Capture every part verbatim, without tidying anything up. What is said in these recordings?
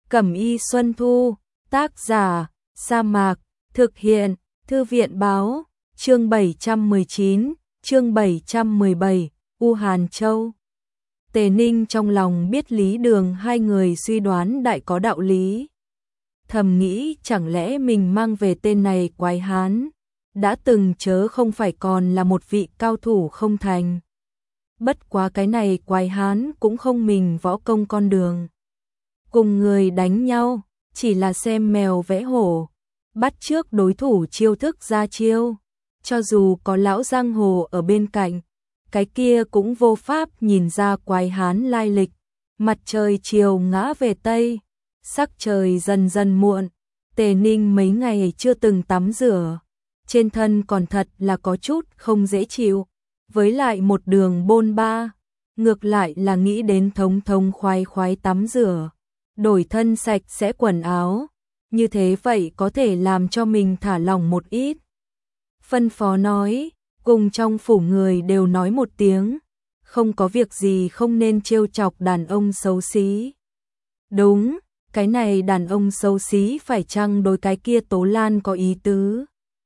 Cẩm y Xuân Thu, tác giả, Sa Mạc, thực hiện, Thư viện báo, chương bảy trăm mười chín, chương bảy trăm mười bảy, U Hàn Châu. Tề Ninh trong lòng biết Lý Đường hai người suy đoán đại có đạo lý. Thầm nghĩ chẳng lẽ mình mang về tên này quái hán, đã từng chớ không phải còn là một vị cao thủ không thành. Bất quá cái này quái hán cũng không mình võ công con đường. Cùng người đánh nhau, chỉ là xem mèo vẽ hổ, bắt chước đối thủ chiêu thức ra chiêu. Cho dù có lão giang hồ ở bên cạnh, cái kia cũng vô pháp nhìn ra quái hán lai lịch. Mặt trời chiều ngã về Tây, sắc trời dần dần muộn, Tề Ninh mấy ngày chưa từng tắm rửa, trên thân còn thật là có chút không dễ chịu, với lại một đường bôn ba, ngược lại là nghĩ đến thống thống khoái khoái tắm rửa, đổi thân sạch sẽ quần áo, như thế vậy có thể làm cho mình thả lỏng một ít. Phân phó nói, cùng trong phủ người đều nói một tiếng, không có việc gì không nên trêu chọc đàn ông xấu xí. Đúng, cái này đàn ông xấu xí phải chăng đối cái kia Tố Lan có ý tứ?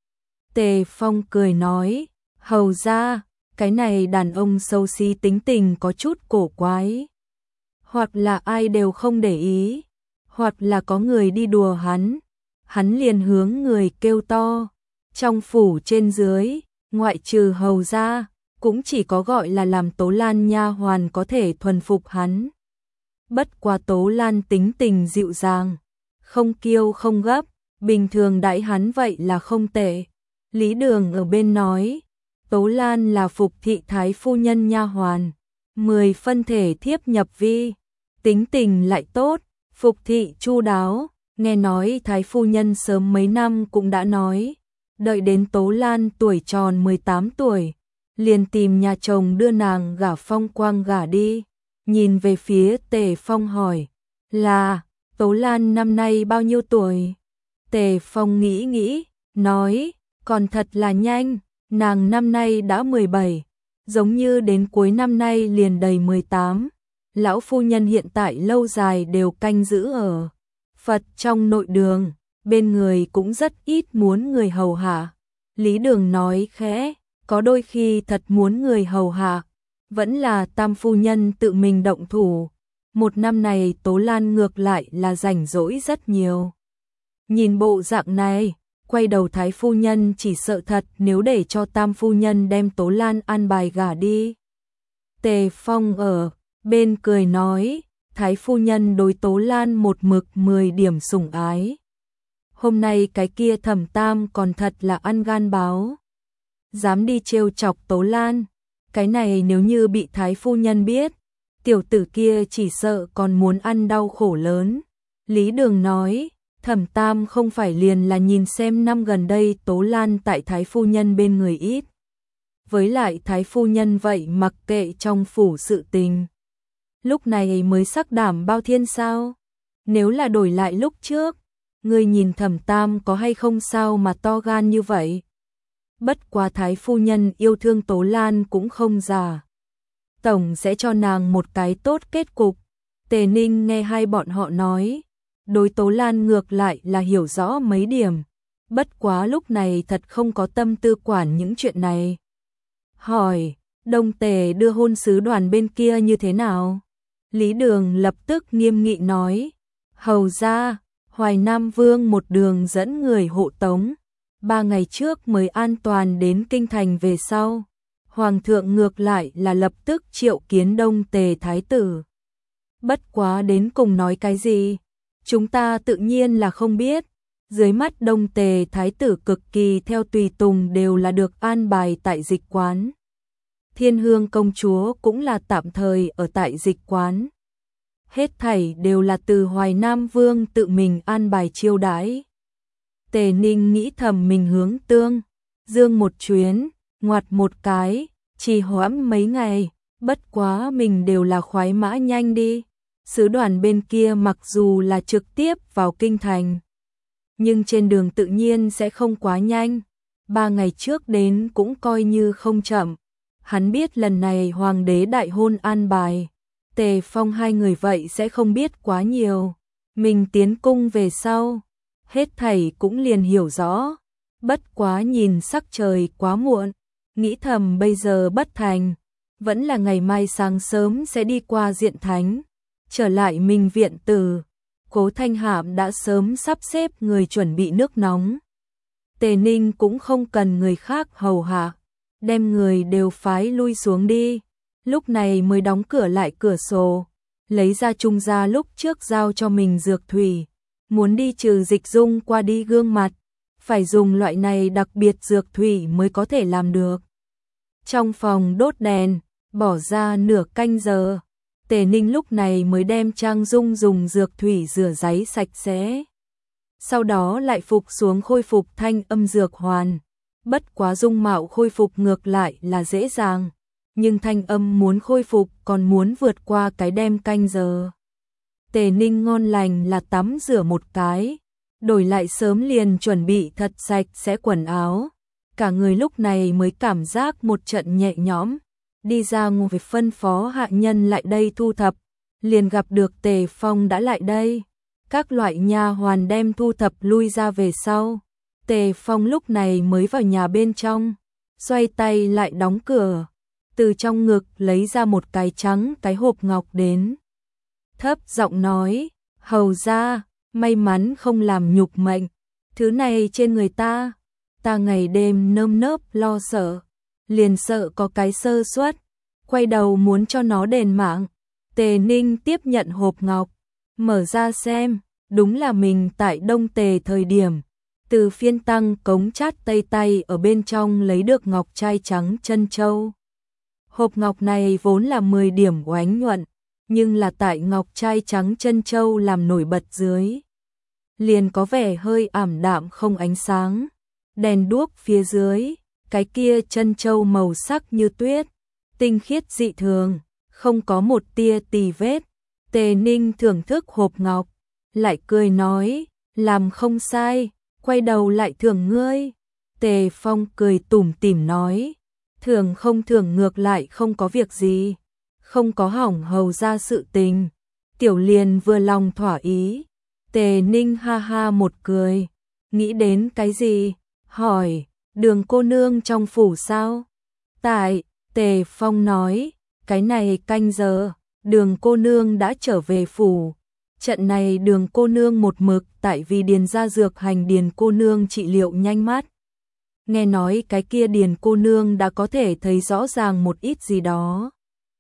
Tề Phong cười nói, hầu ra, cái này đàn ông xấu xí tính tình có chút cổ quái. Hoặc là ai đều không để ý, hoặc là có người đi đùa hắn, hắn liền hướng người kêu to. Trong phủ trên dưới, ngoại trừ hầu ra, cũng chỉ có gọi là làm Tố Lan nha hoàn có thể thuần phục hắn. Bất quá Tố Lan tính tình dịu dàng, không kiêu không gấp, bình thường đãi hắn vậy là không tệ. Lý Đường ở bên nói, Tố Lan là Phục thị thái phu nhân nha hoàn, mười phân thể thiếp nhập vi, tính tình lại tốt, Phục thị chu đáo, nghe nói thái phu nhân sớm mấy năm cũng đã nói, đợi đến Tố Lan tuổi tròn mười tám tuổi, liền tìm nhà chồng đưa nàng gả Phong Quang gả đi. Nhìn về phía Tề Phong hỏi, là, Tố Lan năm nay bao nhiêu tuổi? Tề Phong nghĩ nghĩ, nói, còn thật là nhanh, nàng năm nay đã mười bảy, giống như đến cuối năm nay liền đầy mười tám. Lão phu nhân hiện tại lâu dài đều canh giữ ở Phật trong nội đường, bên người cũng rất ít muốn người hầu hạ. Lý Đường nói khẽ, có đôi khi thật muốn người hầu hạ, vẫn là tam phu nhân tự mình động thủ. Một năm này Tố Lan ngược lại là rảnh rỗi rất nhiều. Nhìn bộ dạng này, quay đầu thái phu nhân chỉ sợ thật nếu để cho tam phu nhân đem Tố Lan an bài gả đi. Tề Phong ở bên cười nói, thái phu nhân đối Tố Lan một mực mười điểm sủng ái. Hôm nay cái kia Thẩm Tam còn thật là ăn gan báo, dám đi trêu chọc Tố Lan. Cái này nếu như bị thái phu nhân biết, tiểu tử kia chỉ sợ còn muốn ăn đau khổ lớn. Lý Đường nói, Thẩm Tam không phải liền là nhìn xem năm gần đây Tố Lan tại thái phu nhân bên người ít. Với lại thái phu nhân vậy mặc kệ trong phủ sự tình. Lúc này mới sắc đảm bao thiên sao? Nếu là đổi lại lúc trước, người nhìn Thẩm Tam có hay không sao mà to gan như vậy? Bất quá thái phu nhân yêu thương Tố Lan cũng không giả. Tổng sẽ cho nàng một cái tốt kết cục. Tề Ninh nghe hai bọn họ nói, đối Tố Lan ngược lại là hiểu rõ mấy điểm. Bất quá lúc này thật không có tâm tư quản những chuyện này. Hỏi, Đông Tề đưa hôn sứ đoàn bên kia như thế nào? Lý Đường lập tức nghiêm nghị nói, hầu ra, Hoài Nam Vương một đường dẫn người hộ tống. Ba ngày trước mới an toàn đến kinh thành về sau, Hoàng thượng ngược lại là lập tức triệu kiến Đông Tề Thái tử. Bất quá đến cùng nói cái gì, chúng ta tự nhiên là không biết. Dưới mắt Đông Tề Thái tử cực kỳ theo tùy tùng đều là được an bài tại dịch quán. Thiên Hương công chúa cũng là tạm thời ở tại dịch quán. Hết thảy đều là từ Hoài Nam Vương tự mình an bài chiêu đãi. Tề Ninh nghĩ thầm mình hướng Tương Dương một chuyến, ngoặt một cái, trì hoãn mấy ngày, bất quá mình đều là khoái mã nhanh đi. Sứ đoàn bên kia mặc dù là trực tiếp vào kinh thành, nhưng trên đường tự nhiên sẽ không quá nhanh. Ba ngày trước đến cũng coi như không chậm. Hắn biết lần này hoàng đế đại hôn an bài, Tề Phong hai người vậy sẽ không biết quá nhiều. Mình tiến cung về sau, hết thảy cũng liền hiểu rõ, bất quá nhìn sắc trời quá muộn, nghĩ thầm bây giờ bất thành, vẫn là ngày mai sáng sớm sẽ đi qua Diện Thánh, trở lại Minh viện tử. Cố Thanh Hạm đã sớm sắp xếp người chuẩn bị nước nóng. Tề Ninh cũng không cần người khác hầu hạ, đem người đều phái lui xuống đi, lúc này mới đóng cửa lại cửa sổ, lấy ra trung gia lúc trước giao cho mình dược thủy, muốn đi trừ dịch dung qua đi gương mặt, phải dùng loại này đặc biệt dược thủy mới có thể làm được. Trong phòng đốt đèn, bỏ ra nửa canh giờ, Tề Ninh lúc này mới đem Trang Dung dùng dược thủy rửa ráy sạch sẽ. Sau đó lại phục xuống khôi phục thanh âm dược hoàn, bất quá dung mạo khôi phục ngược lại là dễ dàng, nhưng thanh âm muốn khôi phục còn muốn vượt qua cái đem canh giờ. Tề Ninh ngon lành là tắm rửa một cái, đổi lại sớm liền chuẩn bị thật sạch sẽ quần áo, cả người lúc này mới cảm giác một trận nhẹ nhõm, đi ra ngoài phân phó hạ nhân lại đây thu thập, liền gặp được Tề Phong đã lại đây. Các loại nha hoàn đem thu thập lui ra về sau, Tề Phong lúc này mới vào nhà bên trong, xoay tay lại đóng cửa, từ trong ngực lấy ra một cái trắng cái hộp ngọc đến. Thấp giọng nói, hầu ra, may mắn không làm nhục mệnh, thứ này trên người ta, ta ngày đêm nơm nớp lo sợ, liền sợ có cái sơ suất, quay đầu muốn cho nó đền mạng. Tề Ninh tiếp nhận hộp ngọc, mở ra xem, đúng là mình tại Đông Tề thời điểm, từ phiên tăng cống chát Tây Tay ở bên trong lấy được ngọc trai trắng chân châu. Hộp ngọc này vốn là mười điểm oánh nhuận, nhưng là tại ngọc trai trắng chân châu làm nổi bật dưới, liền có vẻ hơi ảm đạm không ánh sáng. Đèn đuốc phía dưới, cái kia chân châu màu sắc như tuyết, tinh khiết dị thường, không có một tia tì vết. Tề Ninh thưởng thức hộp ngọc, lại cười nói, làm không sai, quay đầu lại thưởng ngươi. Tề Phong cười tủm tỉm nói, thưởng không thưởng ngược lại không có việc gì, không có hỏng hầu ra sự tình, tiểu liền vừa lòng thỏa ý. Tề Ninh ha ha một cười, nghĩ đến cái gì, hỏi, Đường cô nương trong phủ sao? Tại, Tề Phong nói, cái này canh giờ, Đường cô nương đã trở về phủ. Trận này Đường cô nương một mực tại vì Điền gia dược hành Điền cô nương trị liệu nhanh mắt. Nghe nói cái kia Điền cô nương đã có thể thấy rõ ràng một ít gì đó.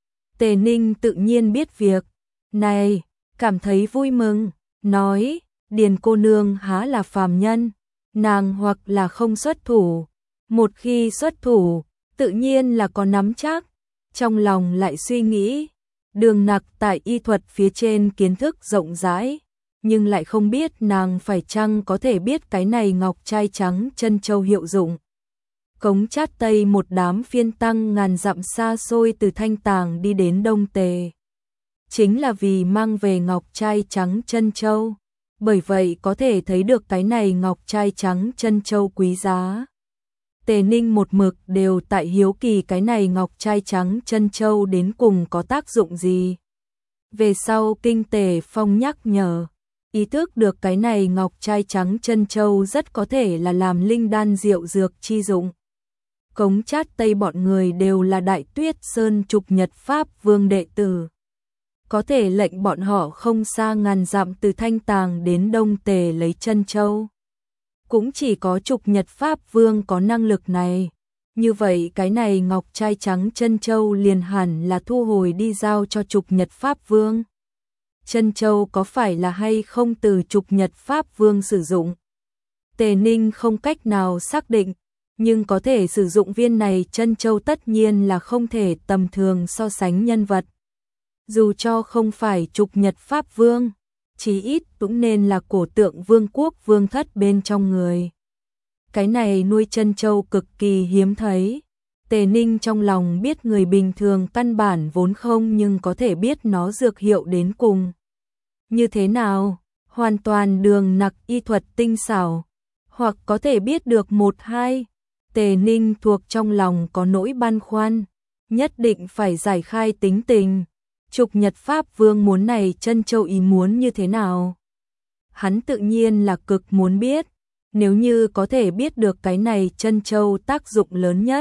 Tề Ninh tự nhiên biết việc này, cảm thấy vui mừng, nói, Điền cô nương há là phàm nhân, nàng hoặc là không xuất thủ, một khi xuất thủ, tự nhiên là có nắm chắc. Trong lòng lại suy nghĩ, Đường Nặc tại y thuật phía trên kiến thức rộng rãi, nhưng lại không biết nàng phải chăng có thể biết cái này ngọc trai trắng chân châu hiệu dụng. Cống Chát Tây một đám phiên tăng ngàn dặm xa xôi từ Thanh Tàng đi đến Đông Tề, chính là vì mang về ngọc trai trắng chân châu, bởi vậy có thể thấy được cái này ngọc trai trắng chân châu quý giá. Tề Ninh một mực đều tại hiếu kỳ cái này ngọc trai trắng chân châu đến cùng có tác dụng gì. Về sau kinh Tề Phong nhắc nhở, ý thức được cái này ngọc trai trắng chân châu rất có thể là làm linh đan diệu dược chi dụng. Cống Chát Tây bọn người đều là Đại Tuyết Sơn Trục Nhật Pháp Vương đệ tử, có thể lệnh bọn họ không xa ngàn dặm từ Thanh Tàng đến Đông Tề lấy chân châu. Cũng chỉ có Trục Nhật Pháp Vương có năng lực này. Như vậy cái này ngọc trai trắng chân châu liền hẳn là thu hồi đi giao cho Trục Nhật Pháp Vương. Chân châu có phải là hay không từ Trục Nhật Pháp Vương sử dụng? Tề Ninh không cách nào xác định, nhưng có thể sử dụng viên này chân châu tất nhiên là không thể tầm thường so sánh nhân vật. Dù cho không phải Trục Nhật Pháp Vương, chí ít cũng nên là cổ tượng vương quốc vương thất bên trong người. Cái này nuôi chân châu cực kỳ hiếm thấy. Tề Ninh trong lòng biết người bình thường căn bản vốn không, nhưng có thể biết nó dược hiệu đến cùng như thế nào, hoàn toàn Đường Nặc y thuật tinh xảo, hoặc có thể biết được một hai. Tề Ninh thuộc trong lòng có nỗi băn khoăn, nhất định phải giải khai tính tình. Trục Nhật Pháp Vương muốn này chân châu ý muốn như thế nào? hắn tự nhiên là cực muốn biết, nếu như có thể biết được cái này chân châu tác dụng lớn nhất,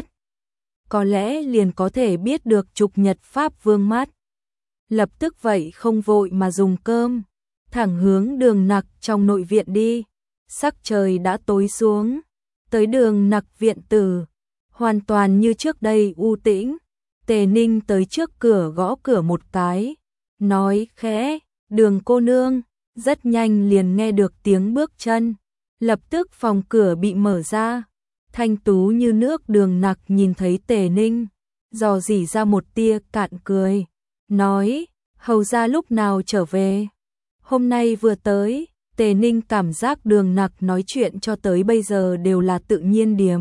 có lẽ liền có thể biết được trục nhật pháp vương mắt. Lập tức vậy không vội mà dùng cơm, thẳng hướng Đường Nặc trong nội viện đi. Sắc trời đã tối xuống, tới Đường Nặc viện tử, hoàn toàn như trước đây u tĩnh. Tề Ninh tới trước cửa gõ cửa một cái, nói khẽ, Đường cô nương, rất nhanh liền nghe được tiếng bước chân, lập tức phòng cửa bị mở ra. Thanh tú như nước Đường Nặc nhìn thấy Tề Ninh, dò dỉ ra một tia cạn cười, nói, hầu gia lúc nào trở về? Hôm nay vừa tới. Tề Ninh cảm giác Đường Nặc nói chuyện cho tới bây giờ đều là tự nhiên điềm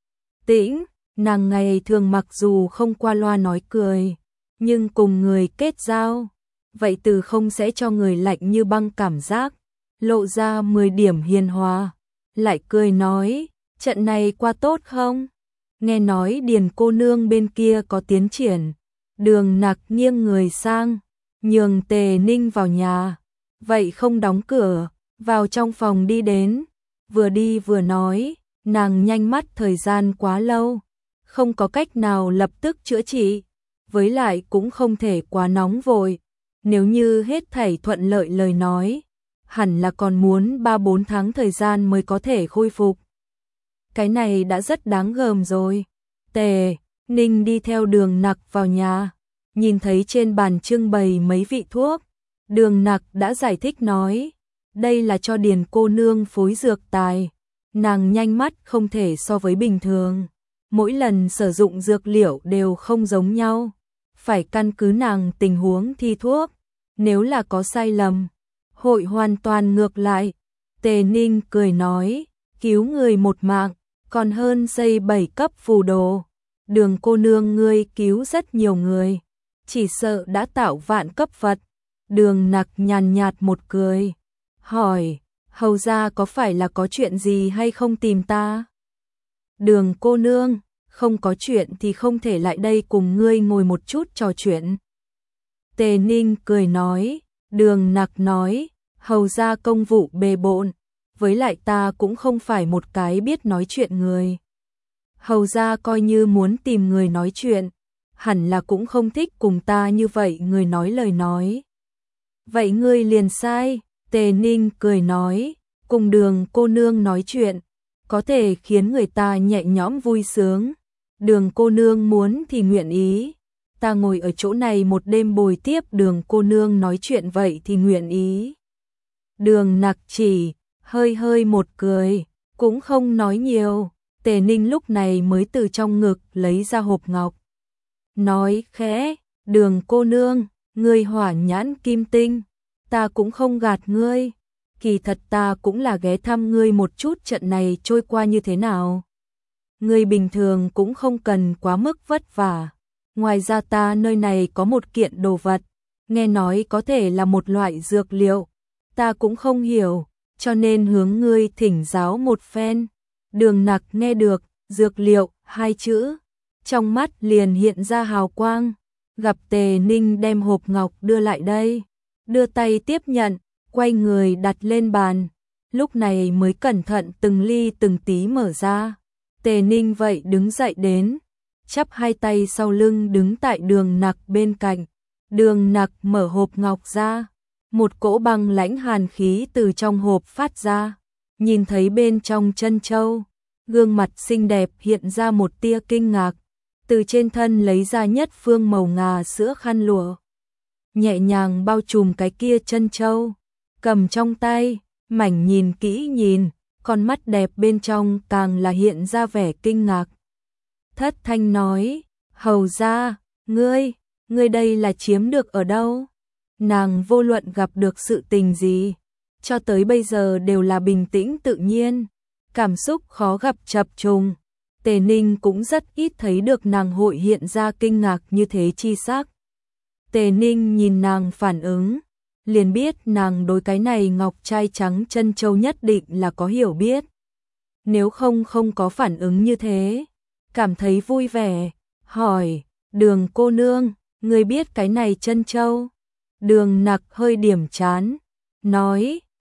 tĩnh, nàng ngày thường mặc dù không qua loa nói cười, nhưng cùng người kết giao, vậy từ không sẽ cho người lạnh như băng cảm giác, lộ ra mười điểm hiền hòa, lại cười nói, trận này qua tốt không? Nghe nói Điền cô nương bên kia có tiến triển. Đường Nặc nghiêng người sang, nhường Tề Ninh vào nhà, vậy không đóng cửa, vào trong phòng đi đến, vừa đi vừa nói, nàng nhanh mắt thời gian quá lâu, không có cách nào lập tức chữa trị, với lại cũng không thể quá nóng vội, nếu như hết thảy thuận lợi lời nói, hẳn là còn muốn ba bốn tháng thời gian mới có thể khôi phục. Cái này đã rất đáng gờm rồi. Tề Ninh đi theo Đường Nặc vào nhà, nhìn thấy trên bàn trưng bày mấy vị thuốc, Đường Nặc đã giải thích nói, đây là cho Điền cô nương phối dược tài, nàng nhanh mắt không thể so với bình thường, mỗi lần sử dụng dược liệu đều không giống nhau, phải căn cứ nàng tình huống thi thuốc, nếu là có sai lầm, hội hoàn toàn ngược lại. Tề Ninh cười nói, cứu người một mạng, còn hơn xây bảy cấp phù đồ. Đường cô nương ngươi cứu rất nhiều người, chỉ sợ đã tạo vạn cấp Phật. Đường Nặc nhàn nhạt một cười, hỏi, hầu gia có phải là có chuyện gì hay không tìm ta? Đường cô nương, không có chuyện thì không thể lại đây cùng ngươi ngồi một chút trò chuyện. Tề Ninh cười nói, Đường Nặc nói, hầu gia công vụ bề bộn, với lại ta cũng không phải một cái biết nói chuyện người. Hầu gia coi như muốn tìm người nói chuyện, hẳn là cũng không thích cùng ta như vậy người nói lời nói. Vậy ngươi liền sai. Tề Ninh cười nói, cùng Đường cô nương nói chuyện, có thể khiến người ta nhẹ nhõm vui sướng. Đường cô nương muốn thì nguyện ý, ta ngồi ở chỗ này một đêm bồi tiếp Đường cô nương nói chuyện vậy thì nguyện ý. Đường Nặc chỉ hơi hơi một cười, cũng không nói nhiều. Tề Ninh lúc này mới từ trong ngực lấy ra hộp ngọc, nói khẽ, Đường cô nương, ngươi hỏa nhãn kim tinh, ta cũng không gạt ngươi, kỳ thật ta cũng là ghé thăm ngươi một chút trận này trôi qua như thế nào. Ngươi bình thường cũng không cần quá mức vất vả, ngoài ra ta nơi này có một kiện đồ vật, nghe nói có thể là một loại dược liệu, ta cũng không hiểu, cho nên hướng ngươi thỉnh giáo một phen. Đường Nặc nghe được dược liệu hai chữ, trong mắt liền hiện ra hào quang, gặp Tề Ninh đem hộp ngọc đưa lại đây, đưa tay tiếp nhận, quay người đặt lên bàn, lúc này mới cẩn thận từng ly từng tí mở ra. Tề Ninh vậy đứng dậy đến, chắp hai tay sau lưng đứng tại Đường Nặc bên cạnh. Đường Nặc mở hộp ngọc ra, một cỗ băng lãnh hàn khí từ trong hộp phát ra, nhìn thấy bên trong chân châu, gương mặt xinh đẹp hiện ra một tia kinh ngạc, từ trên thân lấy ra nhất phương màu ngà sữa khăn lụa, nhẹ nhàng bao trùm cái kia chân châu, cầm trong tay, mảnh nhìn kỹ nhìn, con mắt đẹp bên trong càng là hiện ra vẻ kinh ngạc. Thất thanh nói, hầu gia, ngươi, ngươi đây là chiếm được ở đâu? Nàng vô luận gặp được sự tình gì, cho tới bây giờ đều là bình tĩnh tự nhiên, cảm xúc khó gặp chập trùng. Tề Ninh cũng rất ít thấy được nàng hội hiện ra kinh ngạc như thế chi sắc. Tề Ninh nhìn nàng phản ứng, liền biết nàng đối cái này ngọc trai trắng chân châu nhất định là có hiểu biết. Nếu không không có phản ứng như thế, cảm thấy vui vẻ, hỏi, Đường cô nương, ngươi biết cái này chân châu? Đường Nặc hơi điểm chán, nói,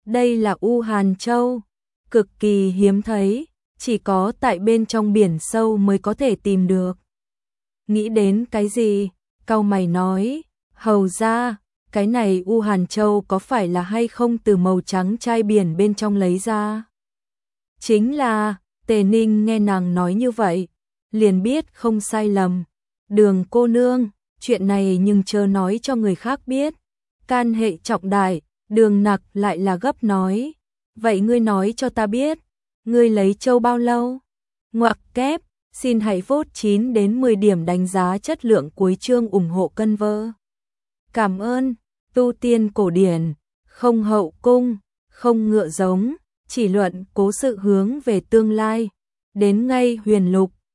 Đây là U Hàn Châu, cực kỳ hiếm thấy, chỉ có tại bên trong biển sâu mới có thể tìm được. Nghĩ đến cái gì? Cau mày nói, hầu ra, cái này U Hàn Châu có phải là hay không từ màu trắng chai biển bên trong lấy ra? Chính là, Tề Ninh nghe nàng nói như vậy, liền biết không sai lầm. Đường cô nương, chuyện này nhưng chớ nói cho người khác biết. Can hệ trọng đại, Đường Nặc lại là gấp nói. Vậy ngươi nói cho ta biết, ngươi lấy châu bao lâu? Ngoặc kép, xin hãy vote chín đến mười điểm đánh giá chất lượng cuối chương ủng hộ cân vơ. Cảm ơn, tu tiên cổ điển, không hậu cung, không ngựa giống, chỉ luận cố sự hướng về tương lai. Đến ngay huyền lục,